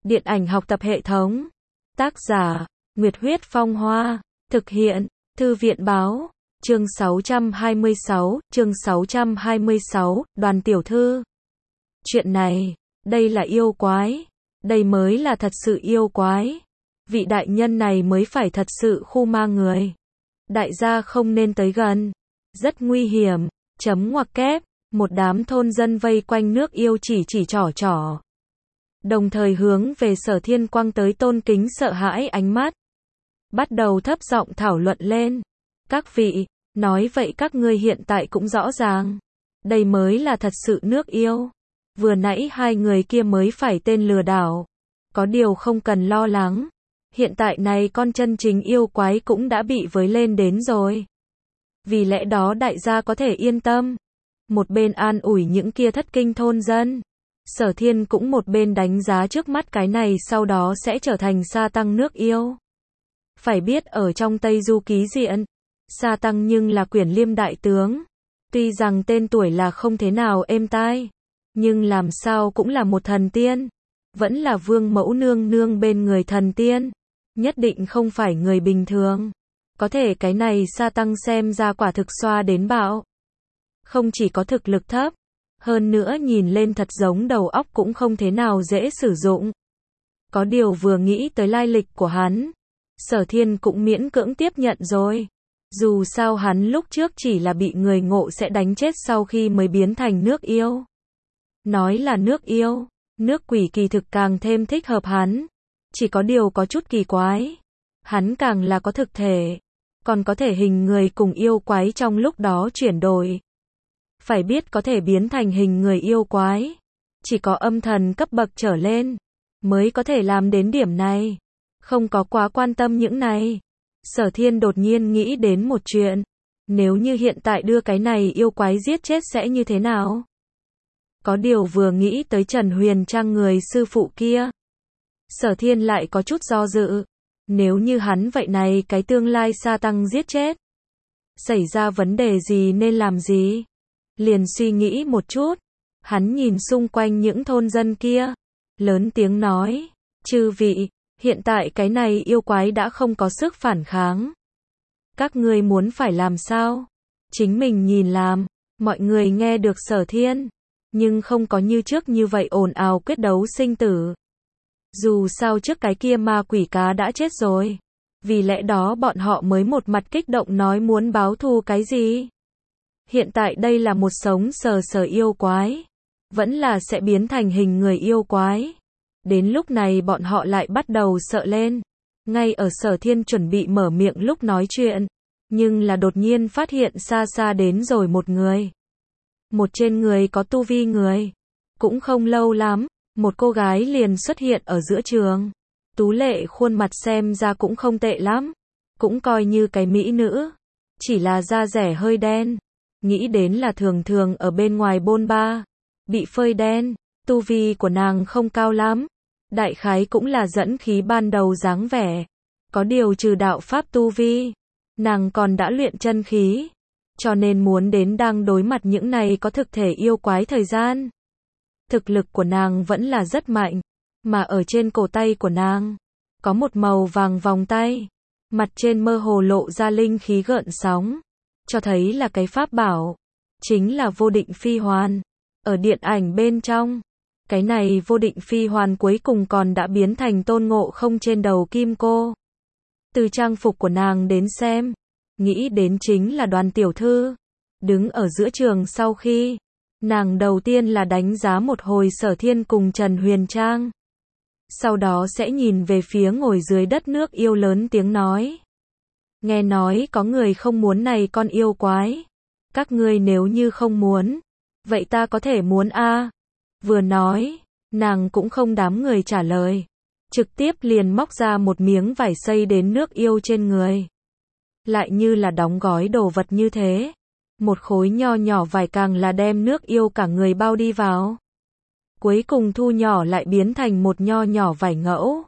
Điện ảnh học tập hệ thống. Tác giả, Nguyệt Huyết Phong Hoa. Thực hiện, Thư viện Báo. Chương 626, Đoàn tiểu thư. Chuyện này, đây là yêu quái. Đây mới là thật sự yêu quái. Vị đại nhân này mới phải thật sự khu ma người. Đại gia không nên tới gần. Rất nguy hiểm. Chấm ngoặc kép. Một đám thôn dân vây quanh nước yêu chỉ trỏ. Đồng thời hướng về Sở Thiên quăng tới tôn kính sợ hãi ánh mắt. Bắt đầu thấp giọng thảo luận lên. Các vị, nói vậy các ngươi hiện tại cũng rõ ràng. Đây mới là thật sự nước yêu. Vừa nãy hai người kia mới phải tên lừa đảo. Có điều không cần lo lắng. Hiện tại này con chân chính yêu quái cũng đã bị với lên đến rồi. Vì lẽ đó đại gia có thể yên tâm. Một bên an ủi những kia thất kinh thôn dân. Sở Thiên cũng một bên đánh giá trước mắt cái này sau đó sẽ trở thành sa tăng nước yêu. Phải biết ở trong Tây Du Ký Diện, sa tăng nhưng là Quyển Liêm đại tướng. Tuy rằng tên tuổi là không thế nào êm tai, nhưng làm sao cũng là một thần tiên. Vẫn là vương mẫu nương nương bên người thần tiên. Nhất định không phải người bình thường. Có thể cái này sa tăng xem ra quả thực xoa đến bạo. Không chỉ có thực lực thấp, hơn nữa nhìn lên thật giống đầu óc cũng không thế nào dễ sử dụng. Có điều vừa nghĩ tới lai lịch của hắn, Sở Thiên cũng miễn cưỡng tiếp nhận rồi. Dù sao hắn lúc trước chỉ là bị người ngộ sẽ đánh chết sau khi mới biến thành nước yêu. Nói là nước yêu, nước quỷ kỳ thực càng thêm thích hợp hắn. Chỉ có điều có chút kỳ quái. Hắn càng là có thực thể, còn có thể hình người cùng yêu quái trong lúc đó chuyển đổi. Phải biết có thể biến thành hình người yêu quái, chỉ có âm thần cấp bậc trở lên mới có thể làm đến điểm này. Không có quá quan tâm những này. Sở Thiên đột nhiên nghĩ đến một chuyện. Nếu như hiện tại đưa cái này yêu quái giết chết sẽ như thế nào? Có điều vừa nghĩ tới Trần Huyền Trang người sư phụ kia, Sở Thiên lại có chút do dự. Nếu như hắn vậy này cái tương lai sa tăng giết chết, xảy ra vấn đề gì nên làm gì? Liền suy nghĩ một chút. Hắn nhìn xung quanh những thôn dân kia, lớn tiếng nói, chư vị, hiện tại cái này yêu quái đã không có sức phản kháng. Các ngươi muốn phải làm sao? Chính mình nhìn làm. Mọi người nghe được Sở Thiên, nhưng không có như trước như vậy ồn ào quyết đấu sinh tử. Dù sao trước cái kia ma quỷ cá đã chết rồi. Vì lẽ đó bọn họ mới một mặt kích động nói muốn báo thù cái gì. Hiện tại đây là một sống sờ yêu quái. Vẫn là sẽ biến thành hình người yêu quái. Đến lúc này bọn họ lại bắt đầu sợ lên. Ngay ở Sở Thiên chuẩn bị mở miệng lúc nói chuyện. Nhưng là đột nhiên phát hiện xa xa đến rồi một người. Một trên người có tu vi người. Cũng không lâu lắm, một cô gái liền xuất hiện ở giữa trường. Tú lệ khuôn mặt xem ra cũng không tệ lắm. Cũng coi như cái mỹ nữ. Chỉ là da rẻ hơi đen. Nghĩ đến là thường thường ở bên ngoài bôn ba. Bị phơi đen. Tu vi của nàng không cao lắm. Đại khái cũng là dẫn khí ban đầu dáng vẻ. Có điều trừ đạo pháp tu vi, nàng còn đã luyện chân khí. Cho nên muốn đến đang đối mặt những này có thực thể yêu quái thời gian. Thực lực của nàng vẫn là rất mạnh. Mà ở trên cổ tay của nàng, có một màu vàng vòng tay. Mặt trên mơ hồ lộ ra linh khí gợn sóng. Cho thấy là cái pháp bảo. Chính là vô định phi hoàn. Ở điện ảnh bên trong, cái này vô định phi hoàn cuối cùng còn đã biến thành Tôn Ngộ Không trên đầu kim cô. Từ trang phục của nàng đến xem, nghĩ đến chính là Đoàn tiểu thư. Đứng ở giữa trường sau khi, nàng đầu tiên là đánh giá một hồi Sở Thiên cùng Trần Huyền Trang. Sau đó sẽ nhìn về phía ngồi dưới đất nước yêu lớn tiếng nói. Nghe nói có người không muốn này con yêu quái. Các ngươi nếu như không muốn, vậy ta có thể muốn a. Vừa nói, nàng cũng không đám người trả lời. Trực tiếp liền móc ra một miếng vải xây đến nước yêu trên người. Lại như là đóng gói đồ vật như thế. Một khối nho nhỏ vải càng là đem nước yêu cả người bao đi vào. Cuối cùng thu nhỏ lại biến thành một nho nhỏ vải ngẫu.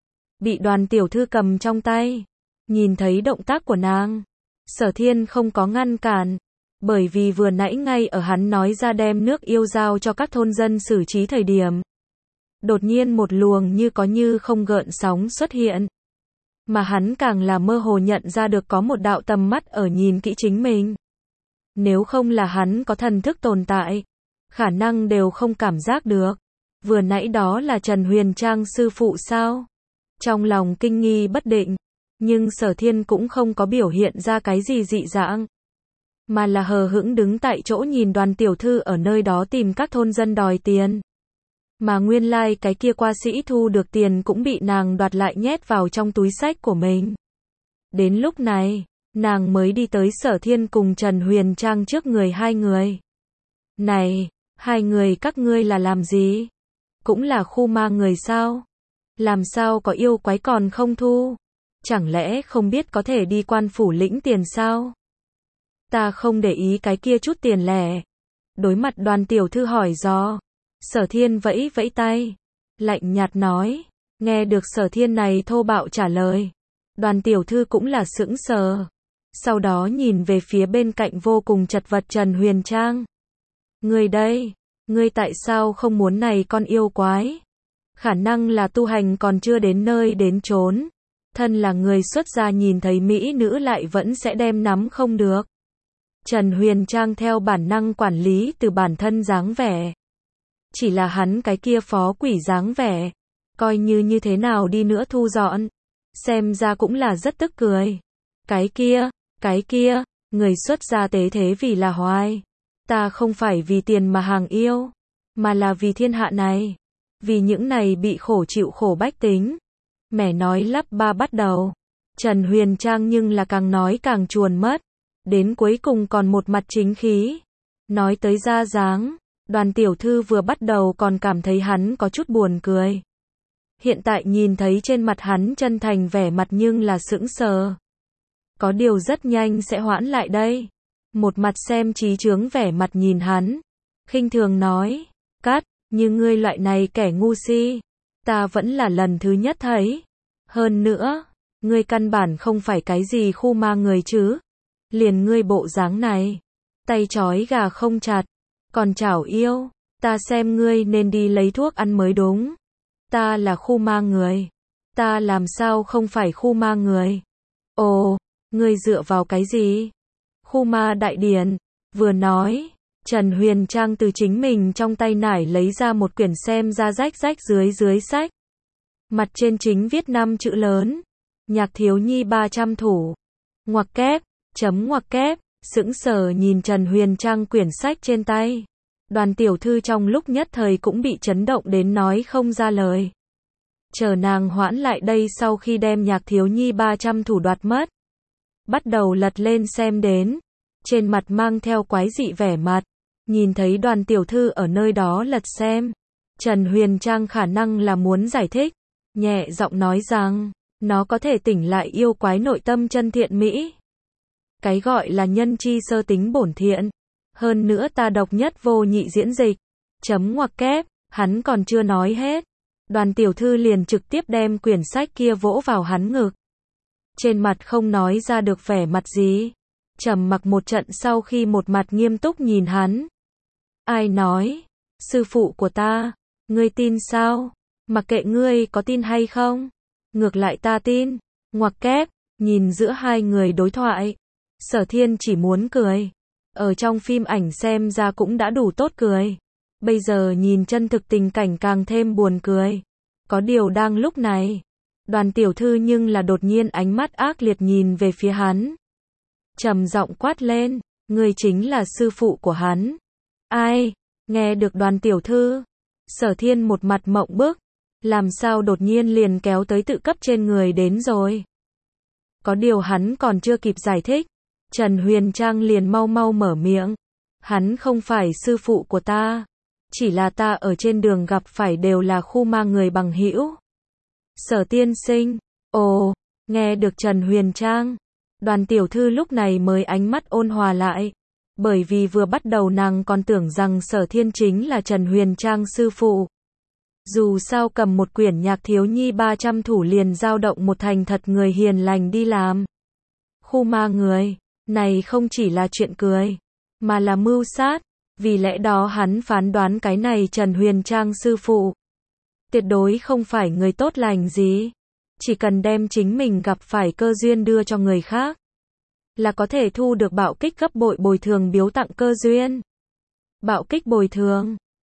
Bị Đoàn tiểu thư cầm trong tay. Nhìn thấy động tác của nàng, Sở Thiên không có ngăn cản. Bởi vì vừa nãy ngay ở hắn nói ra đem nước yêu giao cho các thôn dân xử trí thời điểm, Đột nhiên một luồng như có như không gợn sóng xuất hiện. Mà hắn càng là mơ hồ nhận ra được có một đạo tầm mắt ở nhìn kỹ chính mình. Nếu không là hắn có thần thức tồn tại, khả năng đều không cảm giác được. Vừa nãy đó là Trần Huyền Trang sư phụ sao? Trong lòng kinh nghi bất định, nhưng Sở Thiên cũng không có biểu hiện ra cái gì dị dạng, mà là hờ hững đứng tại chỗ nhìn Đoàn tiểu thư ở nơi đó tìm các thôn dân đòi tiền. Mà nguyên lai cái kia qua sĩ thu được tiền cũng bị nàng đoạt lại nhét vào trong túi xách của mình. Đến lúc này, nàng mới đi tới Sở Thiên cùng Trần Huyền Trang trước người hai người. Này, hai người các ngươi là làm gì? Cũng là khu ma người sao? Làm sao có yêu quái còn không thu? Chẳng lẽ không biết có thể đi quan phủ lĩnh tiền sao? Ta không để ý cái kia chút tiền lẻ. Đối mặt Đoàn tiểu thư hỏi dò, Sở Thiên vẫy vẫy tay, lạnh nhạt nói. Nghe được Sở Thiên này thô bạo trả lời, Đoàn tiểu thư cũng là sững sờ. Sau đó nhìn về phía bên cạnh vô cùng chật vật Trần Huyền Trang. Ngươi đây, ngươi tại sao không muốn này con yêu quái? Khả năng là tu hành còn chưa đến nơi đến chốn. Thân là người xuất gia nhìn thấy mỹ nữ lại vẫn sẽ đem nắm không được. Trần Huyền Trang theo bản năng quản lý từ bản thân dáng vẻ. Chỉ là hắn cái kia phó quỷ dáng vẻ, coi như thế nào đi nữa thu dọn, xem ra cũng là rất tức cười. Cái kia, người xuất gia tế thế vì là hoài. Ta không phải vì tiền mà hàng yêu, mà là vì thiên hạ này, vì những này bị khổ chịu khổ bách tính. Mẻ nói lắp ba bắt đầu, Trần Huyền Trang nhưng là càng nói càng chuồn mất, đến cuối cùng còn một mặt chính khí. Nói tới ra dáng, Đoàn tiểu thư vừa bắt đầu còn cảm thấy hắn có chút buồn cười. Hiện tại nhìn thấy trên mặt hắn chân thành vẻ mặt nhưng là sững sờ. Có điều rất nhanh sẽ hoãn lại đây. Một mặt xem trí chướng vẻ mặt nhìn hắn, khinh thường nói, Cát, như ngươi loại này kẻ ngu si, ta vẫn là lần thứ nhất thấy. Hơn nữa, ngươi căn bản không phải cái gì khu ma người chứ. Liền ngươi bộ dáng này, tay trói gà không chặt, còn chảo yêu, ta xem ngươi nên đi lấy thuốc ăn mới đúng. Ta là khu ma người, ta làm sao không phải khu ma người? Ồ, ngươi dựa vào cái gì? Khu ma đại điển, vừa nói, Trần Huyền Trang từ chính mình trong tay nải lấy ra một quyển xem ra rách rách dưới sách. Mặt trên chính viết 5 chữ lớn, Nhạc thiếu nhi 300 thủ, ngoặc kép, ngoặc kép, sững sờ nhìn Trần Huyền Trang quyển sách trên tay. Đoàn tiểu thư trong lúc nhất thời cũng bị chấn động đến nói không ra lời. Chờ nàng hoãn lại đây sau khi đem Nhạc thiếu nhi 300 thủ đoạt mất, bắt đầu lật lên xem đến, trên mặt mang theo quái dị vẻ mặt, nhìn thấy Đoàn tiểu thư ở nơi đó lật xem. Trần Huyền Trang khả năng là muốn giải thích, nhẹ giọng nói rằng, nó có thể tỉnh lại yêu quái nội tâm chân thiện mỹ. Cái gọi là nhân chi sơ tính bổn thiện. Hơn nữa ta độc nhất vô nhị diễn dịch. Ngoặc kép, hắn còn chưa nói hết. Đoàn tiểu thư liền trực tiếp đem quyển sách kia vỗ vào hắn ngực. Trên mặt không nói ra được vẻ mặt gì. Trầm mặc một trận sau khi một mặt nghiêm túc nhìn hắn. Ai nói? Sư phụ của ta. Ngươi tin sao? Mặc kệ ngươi có tin hay không. Ngược lại ta tin. Ngoặc kép, nhìn giữa hai người đối thoại. Sở Thiên chỉ muốn cười. Ở trong phim ảnh xem ra cũng đã đủ tốt cười. Bây giờ nhìn chân thực tình cảnh càng thêm buồn cười. Có điều đang lúc này, Đoàn tiểu thư nhưng là đột nhiên ánh mắt ác liệt nhìn về phía hắn. Trầm giọng quát lên, ngươi chính là sư phụ của hắn. Ai? Nghe được Đoàn tiểu thư, Sở Thiên một mặt mộng bức, làm sao đột nhiên liền kéo tới tự cấp trên người đến rồi. Có điều hắn còn chưa kịp giải thích, Trần Huyền Trang liền mau mau mở miệng. Hắn không phải sư phụ của ta, chỉ là ta ở trên đường gặp phải đều là khu ma người bằng hữu. Sở tiên sinh, ồ, nghe được Trần Huyền Trang, Đoàn tiểu thư lúc này mới ánh mắt ôn hòa lại. Bởi vì vừa bắt đầu nàng còn tưởng rằng Sở Thiên chính là Trần Huyền Trang sư phụ. Dù sao cầm một quyển Nhạc thiếu nhi 300 thủ liền dao động một thành thật người hiền lành đi làm. Khu ma người, này không chỉ là chuyện cười, mà là mưu sát. Vì lẽ đó hắn phán đoán cái này Trần Huyền Trang sư phụ Tuyệt đối không phải người tốt lành gì. Chỉ cần đem chính mình gặp phải cơ duyên đưa cho người khác, là có thể thu được bạo kích gấp bội bồi thường biếu tặng cơ duyên. Bạo kích bồi thường.